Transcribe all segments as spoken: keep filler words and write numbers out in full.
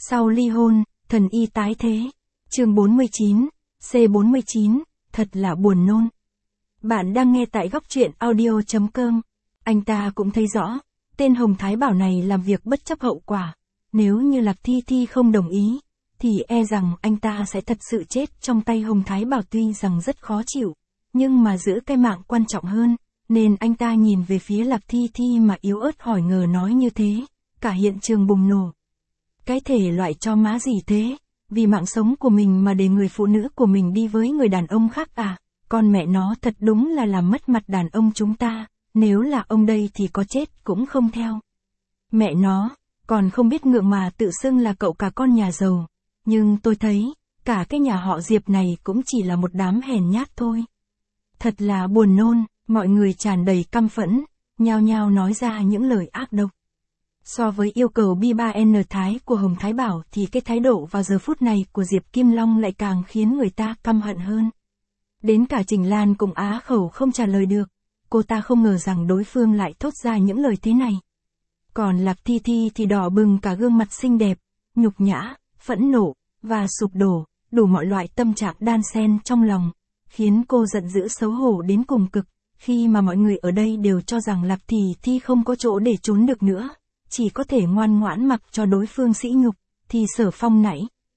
Sau ly hôn, thần y tái thế. Chương bốn mươi chín, C bốn mươi chín, thật là buồn nôn. Bạn đang nghe tại góc truyện audio chấm com. Anh ta cũng thấy rõ, tên Hồng Thái Bảo này làm việc bất chấp hậu quả. Nếu như Lạc Thi Thi không đồng ý, thì e rằng anh ta sẽ thật sự chết trong tay Hồng Thái Bảo, tuy rằng rất khó chịu. Nhưng mà giữ cái mạng quan trọng hơn, nên anh ta nhìn về phía Lạc Thi Thi mà yếu ớt hỏi ngờ nói như thế. Cả hiện trường bùng nổ. Cái thể loại cho má gì thế? Vì mạng sống của mình mà để người phụ nữ của mình đi với người đàn ông khác à? Con mẹ nó thật đúng là làm mất mặt đàn ông chúng ta. Nếu là ông đây thì có chết cũng không theo. Mẹ nó, còn không biết ngượng mà tự xưng là cậu cả con nhà giàu. Nhưng tôi thấy, cả cái nhà họ Diệp này cũng chỉ là một đám hèn nhát thôi. Thật là buồn nôn, mọi người tràn đầy căm phẫn, nhao nhao nói ra những lời ác độc. So với yêu cầu B ba N Thái của Hồng Thái Bảo thì cái thái độ vào giờ phút này của Diệp Kim Long lại càng khiến người ta căm hận hơn. Đến cả Trình Lan cũng á khẩu không trả lời được, cô ta không ngờ rằng đối phương lại thốt ra những lời thế này. Còn Lạc Thi Thi thì đỏ bừng cả gương mặt xinh đẹp, nhục nhã, phẫn nộ, và sụp đổ, đủ mọi loại tâm trạng đan xen trong lòng, khiến cô giận dữ xấu hổ đến cùng cực, khi mà mọi người ở đây đều cho rằng Lạc Thi Thi không có chỗ để trốn được nữa. Chỉ có thể ngoan ngoãn mặc cho đối phương sỉ nhục, thì Sở Phong nãy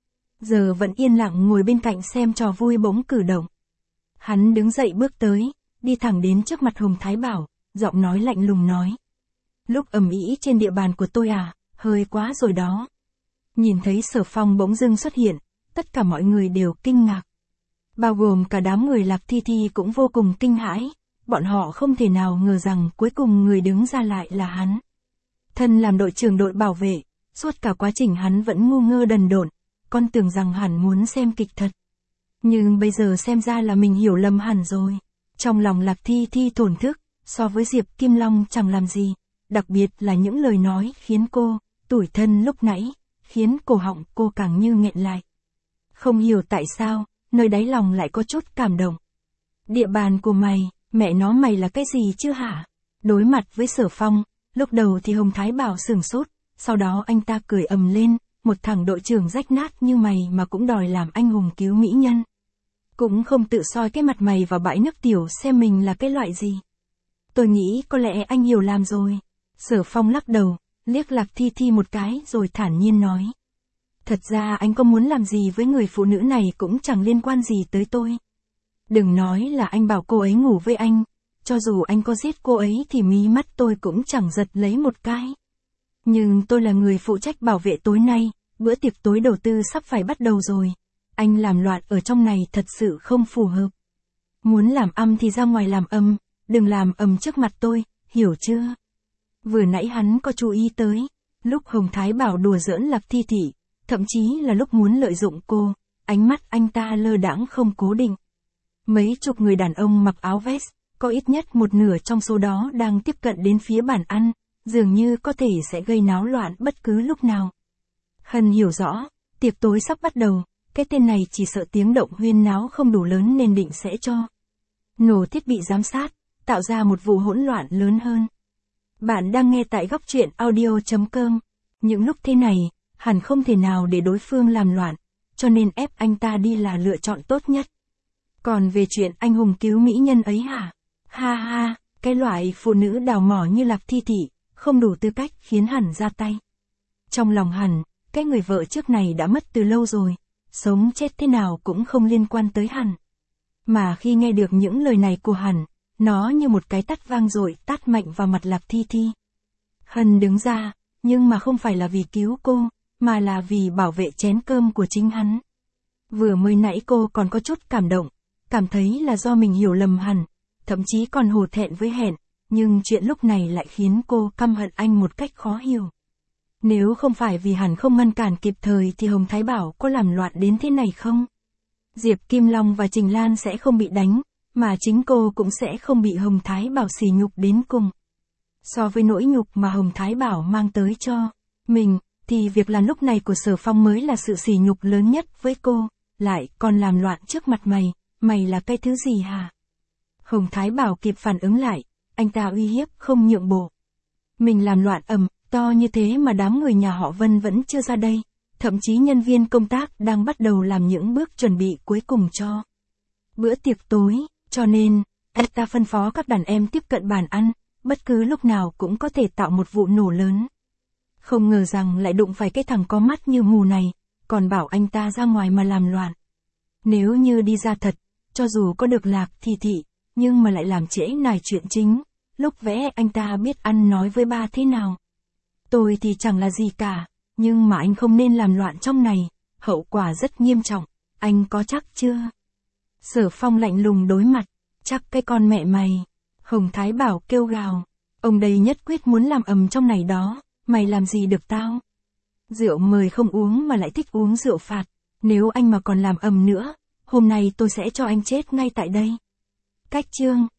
giờ vẫn yên lặng ngồi bên cạnh xem trò vui bỗng cử động. Hắn đứng dậy bước tới, đi thẳng đến trước mặt Hồng Thái Bảo, giọng nói lạnh lùng nói. Lúc ầm ĩ trên địa bàn của tôi à, hơi quá rồi đó. Nhìn thấy Sở Phong bỗng dưng xuất hiện, tất cả mọi người đều kinh ngạc. Bao gồm cả đám người Lạc Thi Thi cũng vô cùng kinh hãi, bọn họ không thể nào ngờ rằng cuối cùng người đứng ra lại là hắn. Thân làm đội trưởng đội bảo vệ, suốt cả quá trình hắn vẫn ngu ngơ đần độn, con tưởng rằng hẳn muốn xem kịch thật. Nhưng bây giờ xem ra là mình hiểu lầm hẳn rồi. Trong lòng Lạc Thi Thi thổn thức, so với Diệp Kim Long chẳng làm gì, đặc biệt là những lời nói khiến cô, tủi thân lúc nãy, khiến cổ họng cô càng như nghẹn lại. Không hiểu tại sao, nơi đáy lòng lại có chút cảm động. Địa bàn của mày, mẹ nó mày là cái gì chứ hả? Đối mặt với Sở Phong, lúc đầu thì Hồng Thái Bảo sửng sốt, sau đó anh ta cười ầm lên, một thằng đội trưởng rách nát như mày mà cũng đòi làm anh hùng cứu mỹ nhân. Cũng không tự soi cái mặt mày vào bãi nước tiểu xem mình là cái loại gì. Tôi nghĩ có lẽ anh hiểu làm rồi. Sở Phong lắc đầu, liếc Lạc Thi Thi một cái rồi thản nhiên nói. Thật ra anh có muốn làm gì với người phụ nữ này cũng chẳng liên quan gì tới tôi. Đừng nói là anh bảo cô ấy ngủ với anh. Cho dù anh có giết cô ấy thì mí mắt tôi cũng chẳng giật lấy một cái. Nhưng tôi là người phụ trách bảo vệ tối nay, bữa tiệc tối đầu tư sắp phải bắt đầu rồi. Anh làm loạn ở trong này thật sự không phù hợp. Muốn làm âm thì ra ngoài làm âm, đừng làm ầm trước mặt tôi, hiểu chưa? Vừa nãy hắn có chú ý tới, lúc Hồng Thái Bảo đùa giỡn Lạc Thi Thị, thậm chí là lúc muốn lợi dụng cô, ánh mắt anh ta lơ đãng không cố định. Mấy chục người đàn ông mặc áo vest, có ít nhất một nửa trong số đó đang tiếp cận đến phía bàn ăn, dường như có thể sẽ gây náo loạn bất cứ lúc nào. Hân hiểu rõ, tiệc tối sắp bắt đầu, cái tên này chỉ sợ tiếng động huyên náo không đủ lớn nên định sẽ cho nổ thiết bị giám sát, tạo ra một vụ hỗn loạn lớn hơn. Bạn đang nghe tại góc truyện audio chấm com. Những lúc thế này, hẳn không thể nào để đối phương làm loạn, cho nên ép anh ta đi là lựa chọn tốt nhất. Còn về chuyện anh hùng cứu mỹ nhân ấy hả? Ha ha, cái loại phụ nữ đào mỏ như Lạc Thi Thị, không đủ tư cách khiến hẳn ra tay. Trong lòng hẳn, cái người vợ trước này đã mất từ lâu rồi, sống chết thế nào cũng không liên quan tới hẳn. Mà khi nghe được những lời này của hẳn, nó như một cái tát vang dội tát mạnh vào mặt Lạc Thi Thi. Hân đứng ra, nhưng mà không phải là vì cứu cô, mà là vì bảo vệ chén cơm của chính hắn. Vừa mới nãy cô còn có chút cảm động, cảm thấy là do mình hiểu lầm hẳn, thậm chí còn hổ thẹn với hẹn, nhưng chuyện lúc này lại khiến cô căm hận anh một cách khó hiểu. Nếu không phải vì hẳn không ngăn cản kịp thời thì Hồng Thái Bảo có làm loạn đến thế này không? Diệp Kim Long và Trình Lan sẽ không bị đánh, mà chính cô cũng sẽ không bị Hồng Thái Bảo sỉ nhục đến cùng. So với nỗi nhục mà Hồng Thái Bảo mang tới cho mình, thì việc làm lúc này của Sở Phong mới là sự sỉ nhục lớn nhất với cô, lại còn làm loạn trước mặt mày, mày là cái thứ gì hả? Hồng Thái Bảo kịp phản ứng lại, anh ta uy hiếp không nhượng bộ. Mình làm loạn ầm, to như thế mà đám người nhà họ Vân vẫn chưa ra đây, thậm chí nhân viên công tác đang bắt đầu làm những bước chuẩn bị cuối cùng cho bữa tiệc tối, cho nên, anh ta phân phó các đàn em tiếp cận bàn ăn, bất cứ lúc nào cũng có thể tạo một vụ nổ lớn. Không ngờ rằng lại đụng phải cái thằng có mắt như mù này, còn bảo anh ta ra ngoài mà làm loạn. Nếu như đi ra thật, cho dù có được lạc thì thị, nhưng mà lại làm trễ nải chuyện chính, lúc vẽ anh ta biết ăn nói với ba thế nào. Tôi thì chẳng là gì cả, nhưng mà anh không nên làm loạn trong này, hậu quả rất nghiêm trọng, anh có chắc chưa? Sở Phong lạnh lùng đối mặt, chắc cái con mẹ mày. Hồng Thái Bảo kêu gào, ông đây nhất quyết muốn làm ầm trong này đó, mày làm gì được tao? Rượu mời không uống mà lại thích uống rượu phạt, nếu anh mà còn làm ầm nữa, hôm nay tôi sẽ cho anh chết ngay tại đây. Cách chương